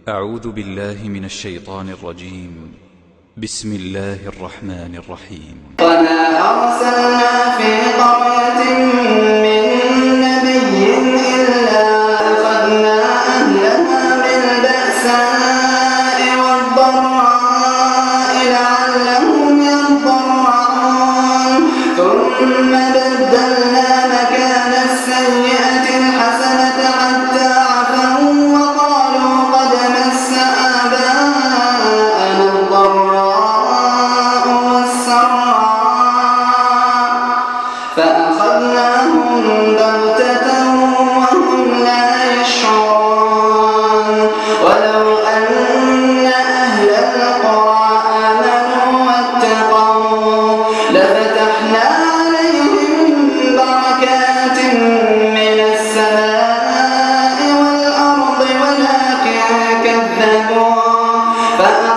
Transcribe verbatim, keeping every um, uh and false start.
أعوذ بالله من الشيطان الرجيم. بسم الله الرحمن الرحيم. وما أرسلنا في قرية من نبي إلا أخذنا أهلها بالبأساء والضراء لعلهم يضرعون ثم بدلنا مكان السيئة الحسنة حتى عفوا وقالوا قد مس آباءنا الضراء والسراء فأخذناهم بغتة وهم لا يشعرون ولو أن أهل القرى آمنوا واتقوا لفتحنا عليهم بركات من السماء والأرض ولكن كذبوا